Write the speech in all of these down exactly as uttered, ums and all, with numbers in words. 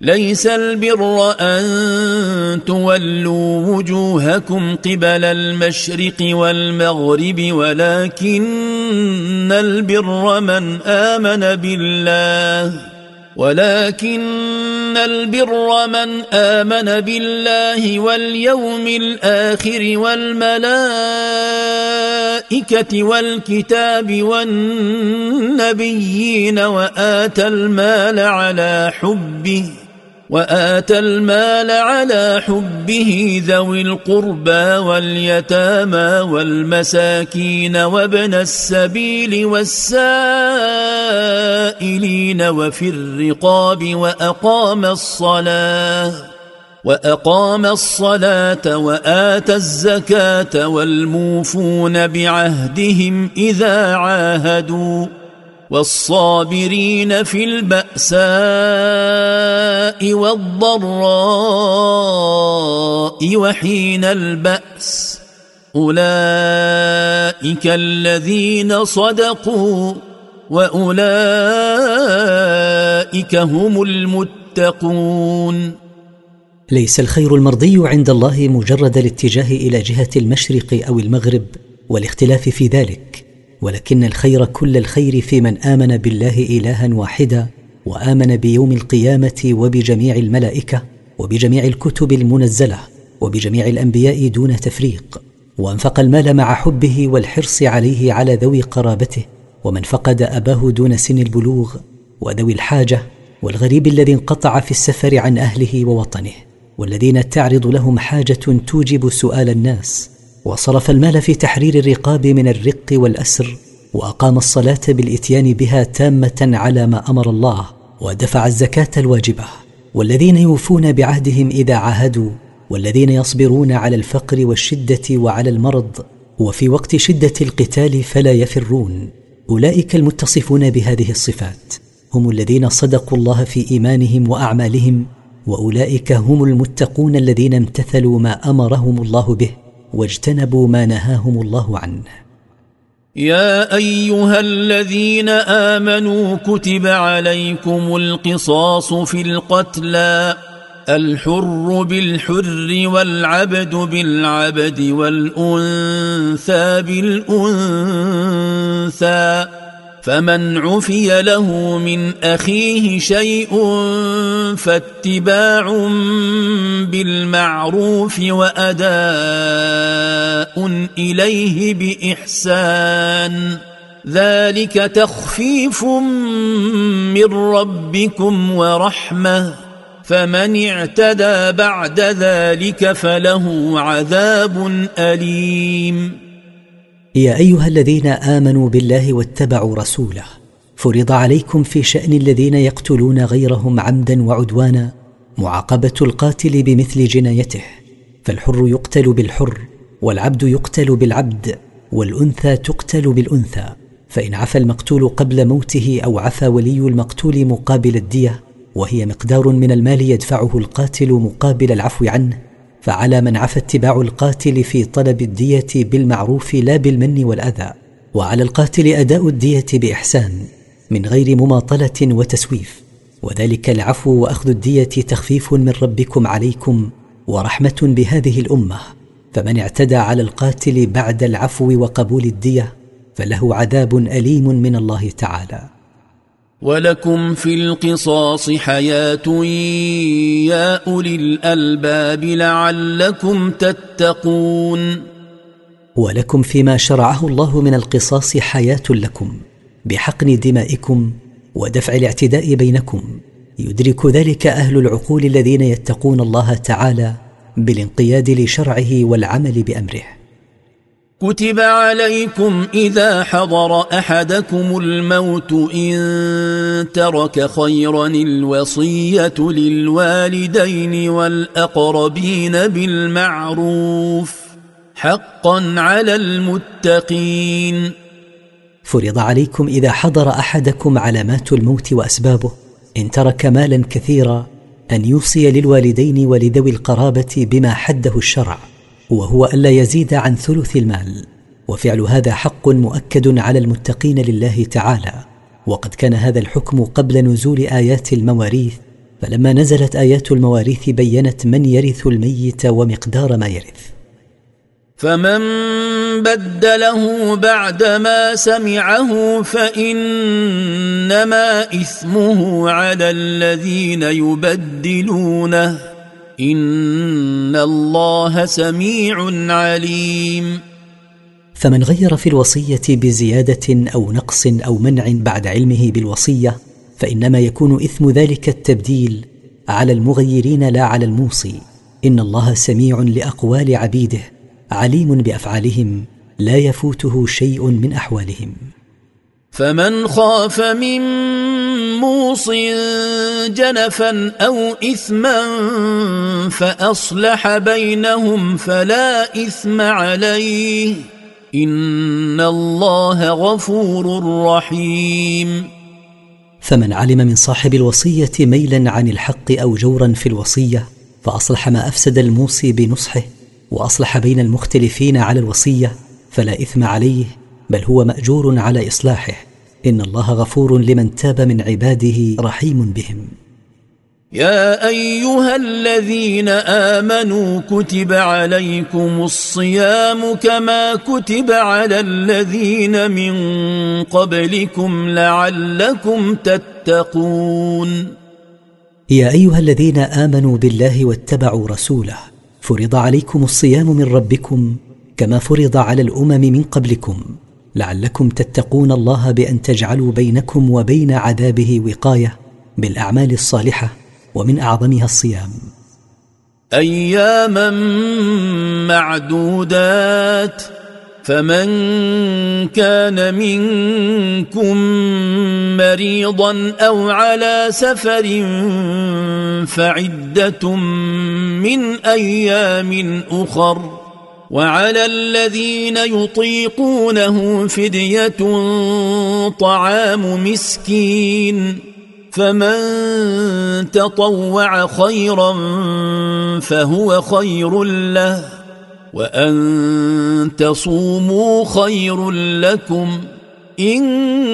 ليس البر أن تولوا وجوهكم قبل المشرق والمغرب ولكن البر من آمن بالله ولكن البر من آمن بالله واليوم الآخر والملائكة والكتاب والنبيين وآتى المال على حبه وآتى المال على حبه ذوي القربى واليتامى والمساكين وابن السبيل والسائلين وفي الرقاب وأقام الصلاة وأقام الصلاة وآتى الزكاة والموفون بعهدهم إذا عاهدوا والصابرين في البأساء والضراء وحين البأس أولئك الذين صدقوا وأولئك هم المتقون. ليس الخير المرضي عند الله مجرد الاتجاه إلى جهة المشرق أو المغرب والاختلاف في ذلك، ولكن الخير كل الخير في من آمن بالله إلها واحدا وآمن بيوم القيامة وبجميع الملائكة وبجميع الكتب المنزلة وبجميع الأنبياء دون تفريق، وأنفق المال مع حبه والحرص عليه على ذوي قرابته ومن فقد أباه دون سن البلوغ وذوي الحاجة والغريب الذي انقطع في السفر عن أهله ووطنه والذين تعرض لهم حاجة توجب سؤال الناس، وصرف المال في تحرير الرقاب من الرق والأسر، وأقام الصلاة بالإتيان بها تامة على ما أمر الله، ودفع الزكاة الواجبة، والذين يوفون بعهدهم إذا عاهدوا، والذين يصبرون على الفقر والشدة وعلى المرض وفي وقت شدة القتال فلا يفرون. أولئك المتصفون بهذه الصفات هم الذين صدقوا الله في إيمانهم وأعمالهم، وأولئك هم المتقون الذين امتثلوا ما أمرهم الله به واجتنبوا ما نهاهم الله عنه. يا أيها الذين آمنوا كتب عليكم القصاص في القتلى الحر بالحر والعبد بالعبد والأنثى بالأنثى، فمن عفي له من أخيه شيء فاتباع بالمعروف وأداء إليه بإحسان، ذلك تخفيف من ربكم ورحمة، فمن اعتدى بعد ذلك فله عذاب أليم. يا أيها الذين آمنوا بالله واتبعوا رسوله، فرض عليكم في شأن الذين يقتلون غيرهم عمدا وعدوانا معاقبة القاتل بمثل جنايته، فالحر يقتل بالحر والعبد يقتل بالعبد والأنثى تقتل بالأنثى، فإن عفى المقتول قبل موته أو عفى ولي المقتول مقابل الدية وهي مقدار من المال يدفعه القاتل مقابل العفو عنه، فعلى من عفى اتباع القاتل في طلب الدية بالمعروف لا بالمن والأذى، وعلى القاتل أداء الدية بإحسان من غير مماطلة وتسويف، وذلك العفو وأخذ الدية تخفيف من ربكم عليكم ورحمة بهذه الأمة، فمن اعتدى على القاتل بعد العفو وقبول الدية فله عذاب أليم من الله تعالى. ولكم في القصاص حياة يا أولي الألباب لعلكم تتقون. ولكم فيما شرعه الله من القصاص حياة لكم بحقن دمائكم ودفع الاعتداء بينكم، يدرك ذلك أهل العقول الذين يتقون الله تعالى بالانقياد لشرعه والعمل بأمره. كتب عليكم إذا حضر أحدكم الموت إن ترك خيرا الوصية للوالدين والأقربين بالمعروف حقا على المتقين. فرض عليكم إذا حضر أحدكم علامات الموت وأسبابه إن ترك مالا كثيرا أن يوصي للوالدين ولذوي القرابة بما حده الشرع، وهو ألا يزيد عن ثلث المال، وفعل هذا حق مؤكد على المتقين لله تعالى، وقد كان هذا الحكم قبل نزول آيات المواريث، فلما نزلت آيات المواريث بينت من يرث الميت ومقدار ما يرث. فمن بدله بعدما سمعه فإنما إثمه على الذين يبدلونه إن الله سميع عليم. فمن غير في الوصية بزيادة أو نقص أو منع بعد علمه بالوصية فإنما يكون إثم ذلك التبديل على المغيرين لا على الموصي. إن الله سميع لأقوال عبيده عليم بأفعالهم لا يفوته شيء من أحوالهم. فمن خاف من موص جنفا أو إثما فأصلح بينهم فلا إثم عليه إن الله غفور رحيم. فمن علم من صاحب الوصية ميلا عن الحق أو جورا في الوصية فأصلح ما أفسد الموصي بنصحه وأصلح بين المختلفين على الوصية فلا إثم عليه بل هو مأجور على إصلاحه. إن الله غفور لمن تاب من عباده رحيم بهم. يا أيها الذين آمنوا كتب عليكم الصيام كما كتب على الذين من قبلكم لعلكم تتقون. يا أيها الذين آمنوا بالله واتبعوا رسوله فرض عليكم الصيام من ربكم كما فرض على الأمم من قبلكم لعلكم تتقون الله بأن تجعلوا بينكم وبين عذابه وقاية بالأعمال الصالحة ومن أعظمها الصيام. أياما معدودات فمن كان منكم مريضا أو على سفر فعدة من أيام أخر وعلى الذين يطيقونه فدية طعام مسكين فمن تطوع خيرا فهو خير له وأن تصوموا خير لكم إن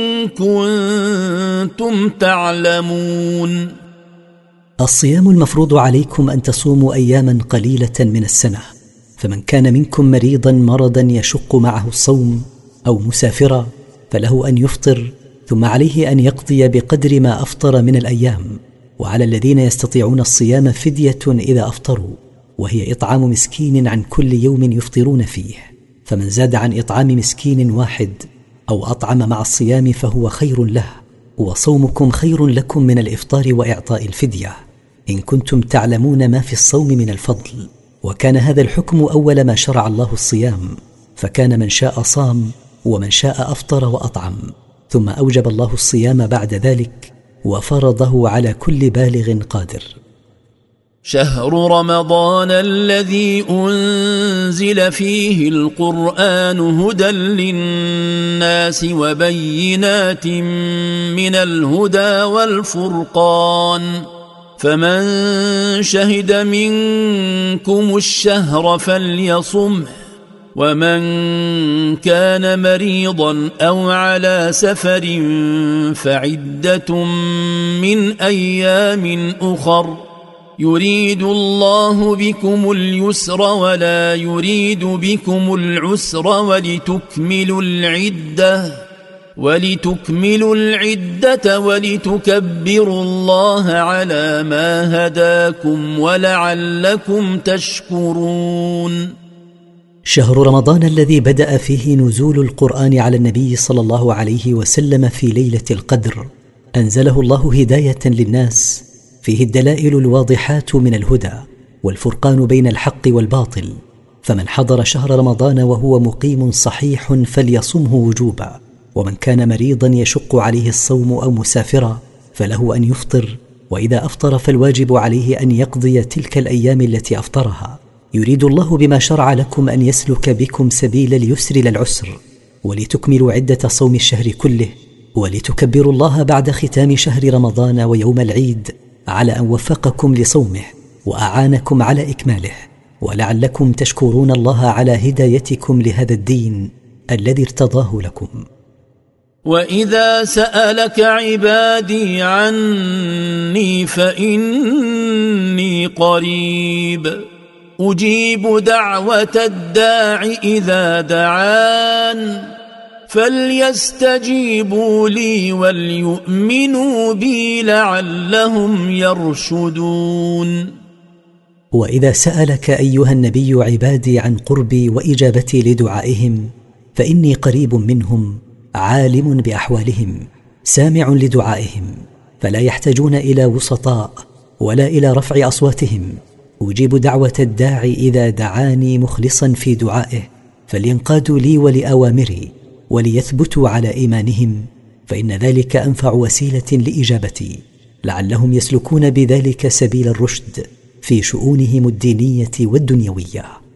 كنتم تعلمون. الصيام المفروض عليكم أن تصوموا أياما قليلة من السنة فمن كان منكم مريضا مرضا يشق معه الصوم أو مسافرا فله أن يفطر ثم عليه أن يقضي بقدر ما أفطر من الأيام. وعلى الذين يستطيعون الصيام فدية إذا أفطروا وهي إطعام مسكين عن كل يوم يفطرون فيه. فمن زاد عن إطعام مسكين واحد أو أطعم مع الصيام فهو خير له وصومكم خير لكم من الإفطار وإعطاء الفدية إن كنتم تعلمون ما في الصوم من الفضل. وكان هذا الحكم أول ما شرع الله الصيام فكان من شاء صام ومن شاء أفطر وأطعم ثم أوجب الله الصيام بعد ذلك وفرضه على كل بالغ قادر. شهر رمضان الذي أنزل فيه القرآن هدى للناس وبينات من الهدى والفرقان فمن شهد منكم الشهر فليصمه ومن كان مريضا أو على سفر فعدة من أيام أخر يريد الله بكم اليسر ولا يريد بكم العسر ولتكملوا العدة ولتكملوا العدة ولتكبروا الله على ما هداكم ولعلكم تشكرون. شهر رمضان الذي بدأ فيه نزول القرآن على النبي صلى الله عليه وسلم في ليلة القدر أنزله الله هداية للناس فيه الدلائل الواضحات من الهدى والفرقان بين الحق والباطل. فمن حضر شهر رمضان وهو مقيم صحيح فليصمه وجوبا ومن كان مريضا يشق عليه الصوم أو مسافرا فله أن يفطر وإذا أفطر فالواجب عليه أن يقضي تلك الأيام التي أفطرها. يريد الله بما شرع لكم أن يسلك بكم سبيل اليسر للعسر ولتكملوا عدة صوم الشهر كله ولتكبروا الله بعد ختام شهر رمضان ويوم العيد على أن وفقكم لصومه وأعانكم على إكماله ولعلكم تشكرون الله على هدايتكم لهذا الدين الذي ارتضاه لكم. وإذا سألك عبادي عني فإني قريب أجيب دعوة الداع إذا دعان فليستجيبوا لي وليؤمنوا بي لعلهم يرشدون. وإذا سألك أيها النبي عبادي عن قربي وإجابتي لدعائهم فإني قريب منهم عالم بأحوالهم سامع لدعائهم، فلا يحتاجون إلى وسطاء ولا إلى رفع أصواتهم. أجيب دعوة الداعي إذا دعاني مخلصا في دعائه، فلينقادوا لي ولأوامري وليثبتوا على إيمانهم، فإن ذلك أنفع وسيلة لإجابتي، لعلهم يسلكون بذلك سبيل الرشد في شؤونهم الدينية والدنيوية.